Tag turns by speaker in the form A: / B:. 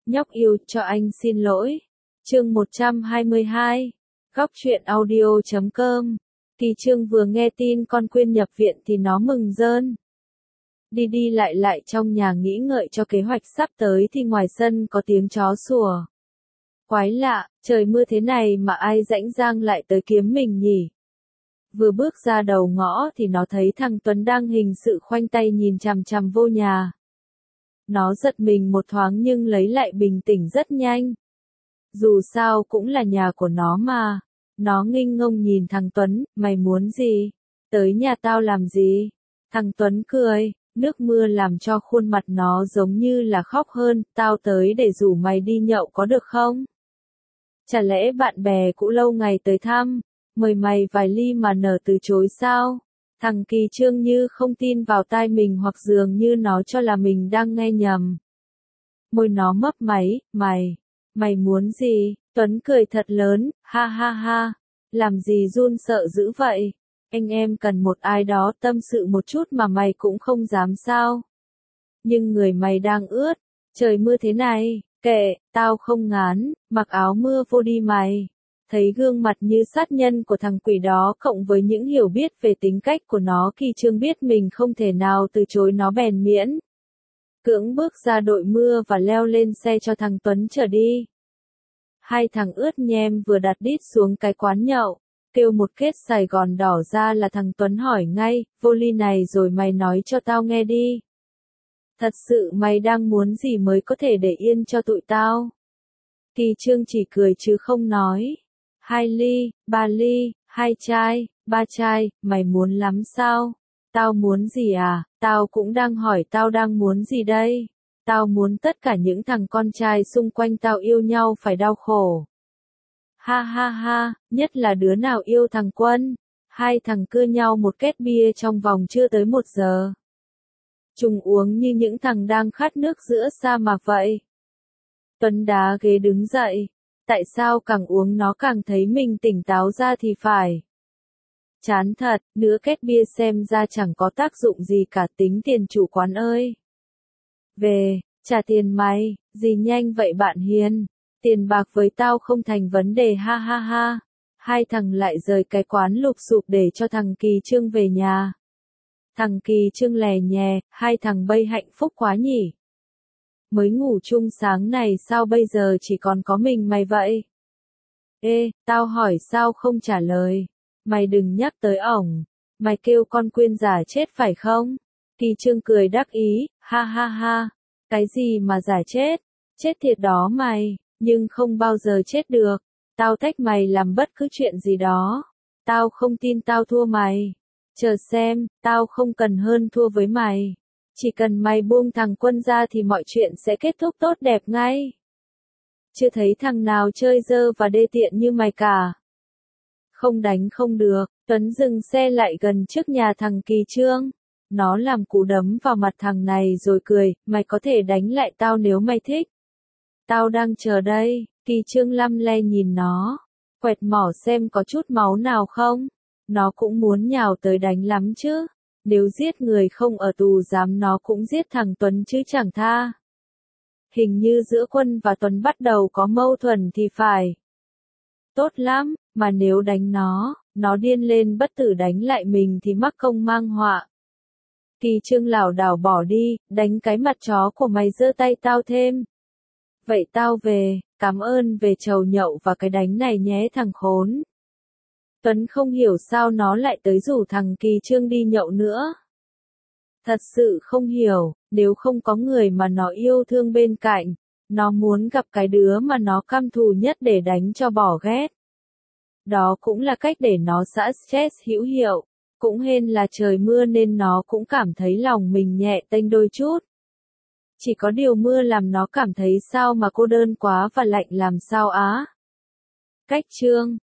A: Nhóc yêu cho anh xin lỗi. Chương 122. Góc truyện audio.com. Kỳ Trương vừa nghe tin con Quyên nhập viện thì nó mừng rơn. Đi đi lại trong nhà nghĩ ngợi cho kế hoạch sắp tới thì ngoài sân có tiếng chó sủa. Quái lạ, trời mưa thế này mà ai rảnh rang lại tới kiếm mình nhỉ? Vừa bước ra đầu ngõ thì nó thấy thằng Tuấn đang hình sự khoanh tay nhìn chằm chằm vô nhà. Nó giật mình một thoáng nhưng lấy lại bình tĩnh rất nhanh. Dù sao cũng là nhà của nó mà. Nó nghinh ngông nhìn thằng Tuấn, mày muốn gì? Tới nhà tao làm gì? Thằng Tuấn cười, nước mưa làm cho khuôn mặt nó giống như là khóc hơn, tao tới để rủ mày đi nhậu có được không? Chả lẽ bạn bè cũ lâu ngày tới thăm, mời mày vài ly mà nở từ chối sao? Thằng Kỳ Trương như không tin vào tai mình hoặc dường như nó cho là mình đang nghe nhầm. Môi nó mấp máy, mày muốn gì? Tuấn cười thật lớn, ha ha ha, làm gì run sợ dữ vậy? Anh em cần một ai đó tâm sự một chút mà mày cũng không dám sao? Nhưng người mày đang ướt, trời mưa thế này, kệ, tao không ngán, mặc áo mưa vô đi mày. Thấy gương mặt như sát nhân của thằng quỷ đó cộng với những hiểu biết về tính cách của nó, Kỳ Trương biết mình không thể nào từ chối nó bèn miễn. Cưỡng bước ra đội mưa và leo lên xe cho thằng Tuấn chở đi. Hai thằng ướt nhem vừa đặt đít xuống cái quán nhậu, kêu một kết Sài Gòn đỏ ra là thằng Tuấn hỏi ngay, vô ly này rồi mày nói cho tao nghe đi. Thật sự mày đang muốn gì mới có thể để yên cho tụi tao? Kỳ Trương chỉ cười chứ không nói. 2 ly, 3 ly, 2 chai, 3 chai, mày muốn lắm sao? Tao muốn gì à? Tao cũng đang hỏi tao đang muốn gì đây? Tao muốn tất cả những thằng con trai xung quanh tao yêu nhau phải đau khổ. Ha ha ha, nhất là đứa nào yêu thằng Quân. Hai thằng cưa nhau một két bia trong vòng chưa tới 1 giờ. Chúng uống như những thằng đang khát nước giữa sa mạc vậy. Tuấn đá ghế đứng dậy. Tại sao càng uống nó càng thấy mình tỉnh táo ra thì phải. Chán thật, nửa két bia xem ra chẳng có tác dụng gì cả, tính tiền chủ quán ơi. Về, trả tiền mày, gì nhanh vậy bạn hiền, tiền bạc với tao không thành vấn đề ha ha ha. Hai thằng lại rời cái quán lụp xụp để cho thằng Kỳ Trương về nhà. Thằng Kỳ Trương lè nhè, hai thằng bây hạnh phúc quá nhỉ. Mới ngủ chung sáng này sao bây giờ chỉ còn có mình mày vậy? Ê, tao hỏi sao không trả lời? Mày đừng nhắc tới ổng, mày kêu con Quyên giả chết phải không? Kỳ Trương cười đắc ý, ha ha ha, cái gì mà giả chết? Chết thiệt đó mày, nhưng không bao giờ chết được. Tao thách mày làm bất cứ chuyện gì đó. Tao không tin tao thua mày. Chờ xem, tao không cần hơn thua với mày. Chỉ cần mày buông thằng Quân ra thì mọi chuyện sẽ kết thúc tốt đẹp ngay. Chưa thấy thằng nào chơi dơ và đê tiện như mày cả. Không đánh không được, Tuấn dừng xe lại gần trước nhà thằng Kỳ Trương. Nó làm cú đấm vào mặt thằng này rồi cười, mày có thể đánh lại tao nếu mày thích. Tao đang chờ đây. Kỳ Trương lăm le nhìn nó, quẹt mỏ xem có chút máu nào không. Nó cũng muốn nhào tới đánh lắm chứ. Nếu giết người không ở tù giam nó cũng giết thằng Tuấn chứ chẳng tha. Hình như giữa Quân và Tuấn bắt đầu có mâu thuẫn thì phải. Tốt lắm, mà nếu đánh nó điên lên bất tử đánh lại mình thì mắc công mang họa. Kỳ Trương lảo đảo bỏ đi, đánh cái mặt chó của mày giơ tay tao thêm. Vậy tao về, cảm ơn về chầu nhậu và cái đánh này nhé thằng khốn. Tuấn không hiểu sao nó lại tới rủ thằng Kỳ Trương đi nhậu nữa. Thật sự không hiểu, nếu không có người mà nó yêu thương bên cạnh, nó muốn gặp cái đứa mà nó căm thù nhất để đánh cho bỏ ghét. Đó cũng là cách để nó xả stress hữu hiệu, cũng hên là trời mưa nên nó cũng cảm thấy lòng mình nhẹ tênh đôi chút. Chỉ có điều mưa làm nó cảm thấy sao mà cô đơn quá và lạnh làm sao á. Cách chương